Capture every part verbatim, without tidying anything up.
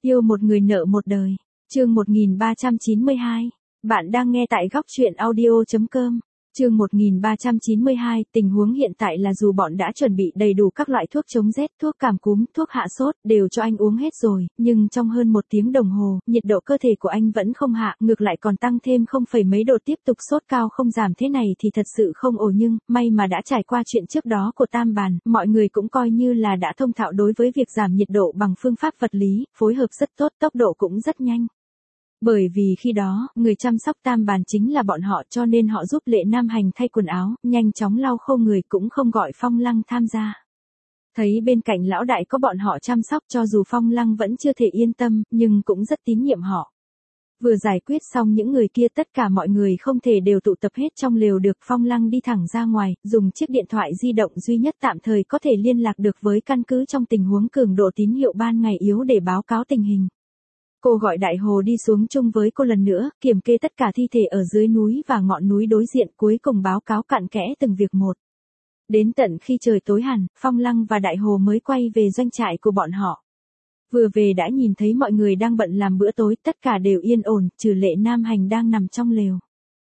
Yêu một người nợ một đời. Chương một nghìn ba trăm chín mươi hai. Bạn đang nghe tại góc truyện audio chấm com. Chương một nghìn ba trăm chín mươi hai, tình huống hiện tại là dù bọn đã chuẩn bị đầy đủ các loại thuốc chống rét, thuốc cảm cúm, thuốc hạ sốt, đều cho anh uống hết rồi, nhưng trong hơn một tiếng đồng hồ, nhiệt độ cơ thể của anh vẫn không hạ, ngược lại còn tăng thêm không phẩy mấy độ, tiếp tục sốt cao không giảm, thế này thì thật sự không ổn, nhưng may mà đã trải qua chuyện trước đó của Tam Bàn, mọi người cũng coi như là đã thông thạo đối với việc giảm nhiệt độ bằng phương pháp vật lý, phối hợp rất tốt, tốc độ cũng rất nhanh. Bởi vì khi đó, người chăm sóc Tam Bàn chính là bọn họ, cho nên họ giúp Lệ Nam Hành thay quần áo, nhanh chóng lau khô người, cũng không gọi Phong Lăng tham gia. Thấy bên cạnh lão đại có bọn họ chăm sóc, cho dù Phong Lăng vẫn chưa thể yên tâm, nhưng cũng rất tín nhiệm họ. Vừa giải quyết xong những người kia, tất cả mọi người không thể đều tụ tập hết trong lều được. Phong Lăng đi thẳng ra ngoài, dùng chiếc điện thoại di động duy nhất tạm thời có thể liên lạc được với căn cứ trong tình huống cường độ tín hiệu ban ngày yếu để báo cáo tình hình. Cô gọi Đại Hồ đi xuống chung với cô lần nữa, kiểm kê tất cả thi thể ở dưới núi và ngọn núi đối diện, cuối cùng báo cáo cặn kẽ từng việc một. Đến tận khi trời tối hẳn, Phong Lăng và Đại Hồ mới quay về doanh trại của bọn họ. Vừa về đã nhìn thấy mọi người đang bận làm bữa tối, tất cả đều yên ổn, trừ Lệ Nam Hành đang nằm trong lều.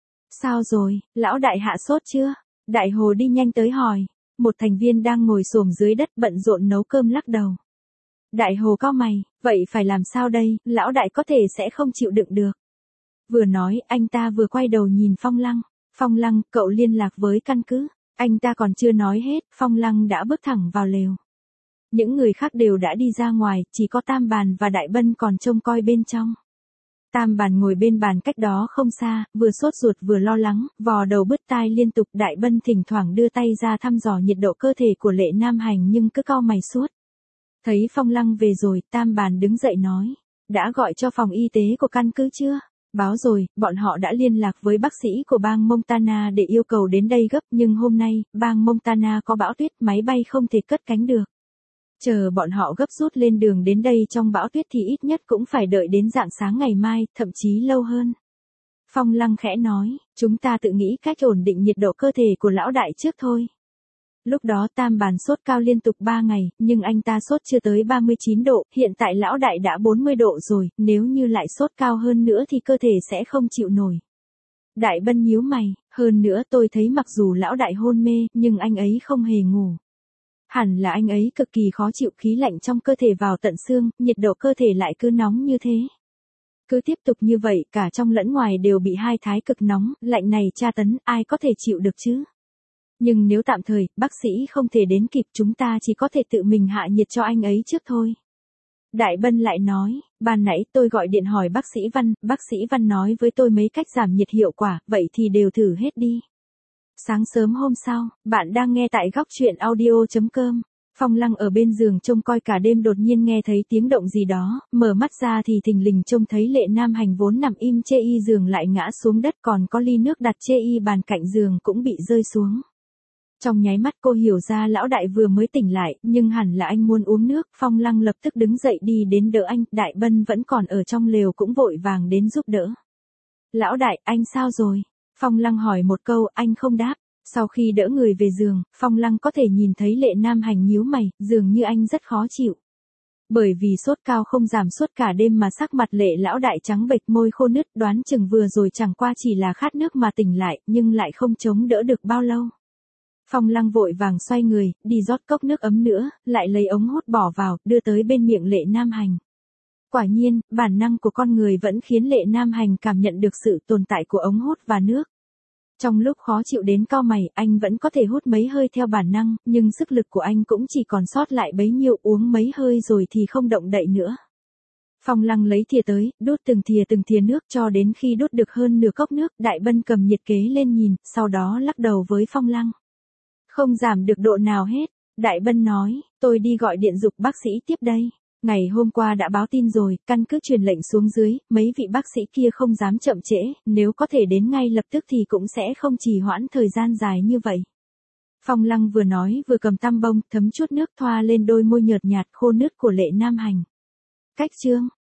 Sao rồi, lão đại hạ sốt chưa? Đại Hồ đi nhanh tới hỏi. Một thành viên đang ngồi xổm dưới đất bận rộn nấu cơm lắc đầu. Đại Hồ cau mày, vậy phải làm sao đây, lão đại có thể sẽ không chịu đựng được. Vừa nói, anh ta vừa quay đầu nhìn Phong Lăng. Phong Lăng, cậu liên lạc với căn cứ. Anh ta còn chưa nói hết, Phong Lăng đã bước thẳng vào lều. Những người khác đều đã đi ra ngoài, chỉ có Tam Bàn và Đại Bân còn trông coi bên trong. Tam Bàn ngồi bên bàn cách đó không xa, vừa sốt ruột vừa lo lắng, vò đầu bứt tai liên tục. Đại Bân thỉnh thoảng đưa tay ra thăm dò nhiệt độ cơ thể của Lệ Nam Hành nhưng cứ cau mày suốt. Thấy Phong Lăng về rồi, Tam Bàn đứng dậy nói, đã gọi cho phòng y tế của căn cứ chưa? Báo rồi, bọn họ đã liên lạc với bác sĩ của bang Montana để yêu cầu đến đây gấp, nhưng hôm nay, bang Montana có bão tuyết, máy bay không thể cất cánh được. Chờ bọn họ gấp rút lên đường đến đây trong bão tuyết thì ít nhất cũng phải đợi đến rạng sáng ngày mai, thậm chí lâu hơn. Phong Lăng khẽ nói, chúng ta tự nghĩ cách ổn định nhiệt độ cơ thể của lão đại trước thôi. Lúc đó Tam Bàn sốt cao liên tục ba ngày, nhưng anh ta sốt chưa tới ba mươi chín độ, hiện tại lão đại đã bốn mươi độ rồi, nếu như lại sốt cao hơn nữa thì cơ thể sẽ không chịu nổi. Đại Bân nhíu mày, hơn nữa tôi thấy mặc dù lão đại hôn mê, nhưng anh ấy không hề ngủ. Hẳn là anh ấy cực kỳ khó chịu, khí lạnh trong cơ thể vào tận xương, nhiệt độ cơ thể lại cứ nóng như thế. Cứ tiếp tục như vậy, cả trong lẫn ngoài đều bị hai thái cực nóng, lạnh này tra tấn, ai có thể chịu được chứ? Nhưng nếu tạm thời, bác sĩ không thể đến kịp, chúng ta chỉ có thể tự mình hạ nhiệt cho anh ấy trước thôi. Đại Bân lại nói, ban nãy tôi gọi điện hỏi bác sĩ Văn, bác sĩ Văn nói với tôi mấy cách giảm nhiệt hiệu quả, vậy thì đều thử hết đi. Sáng sớm hôm sau, bạn đang nghe tại góc truyện audio chấm com. Phong Lăng ở bên giường trông coi cả đêm, đột nhiên nghe thấy tiếng động gì đó, mở mắt ra thì thình lình trông thấy Lệ Nam Hành vốn nằm im chê y giường lại ngã xuống đất, còn có ly nước đặt chê y bàn cạnh giường cũng bị rơi xuống. Trong nháy mắt cô hiểu ra lão đại vừa mới tỉnh lại, nhưng hẳn là anh muốn uống nước. Phong Lăng lập tức đứng dậy đi đến đỡ anh, Đại Bân vẫn còn ở trong lều cũng vội vàng đến giúp đỡ. Lão đại, anh sao rồi? Phong Lăng hỏi một câu, anh không đáp. Sau khi đỡ người về giường, Phong Lăng có thể nhìn thấy Lệ Nam Hành nhíu mày, dường như anh rất khó chịu. Bởi vì sốt cao không giảm suốt cả đêm mà sắc mặt Lệ lão đại trắng bệch, môi khô nứt, đoán chừng vừa rồi chẳng qua chỉ là khát nước mà tỉnh lại, nhưng lại không chống đỡ được bao lâu. Phong Lăng vội vàng xoay người, đi rót cốc nước ấm nữa, lại lấy ống hút bỏ vào, đưa tới bên miệng Lệ Nam Hành. Quả nhiên, bản năng của con người vẫn khiến Lệ Nam Hành cảm nhận được sự tồn tại của ống hút và nước. Trong lúc khó chịu đến cau mày, anh vẫn có thể hút mấy hơi theo bản năng, nhưng sức lực của anh cũng chỉ còn sót lại bấy nhiêu, uống mấy hơi rồi thì không động đậy nữa. Phong Lăng lấy thìa tới, đút từng thìa từng thìa nước cho đến khi đút được hơn nửa cốc nước, Đại Bân cầm nhiệt kế lên nhìn, sau đó lắc đầu với Phong Lăng. Không giảm được độ nào hết. Đại Bân nói, tôi đi gọi điện giục bác sĩ tiếp đây. Ngày hôm qua đã báo tin rồi, căn cứ truyền lệnh xuống dưới, mấy vị bác sĩ kia không dám chậm trễ, nếu có thể đến ngay lập tức thì cũng sẽ không trì hoãn thời gian dài như vậy. Phong Lăng vừa nói vừa cầm tăm bông, thấm chút nước thoa lên đôi môi nhợt nhạt khô nứt của Lệ Nam Hành. Cách chương,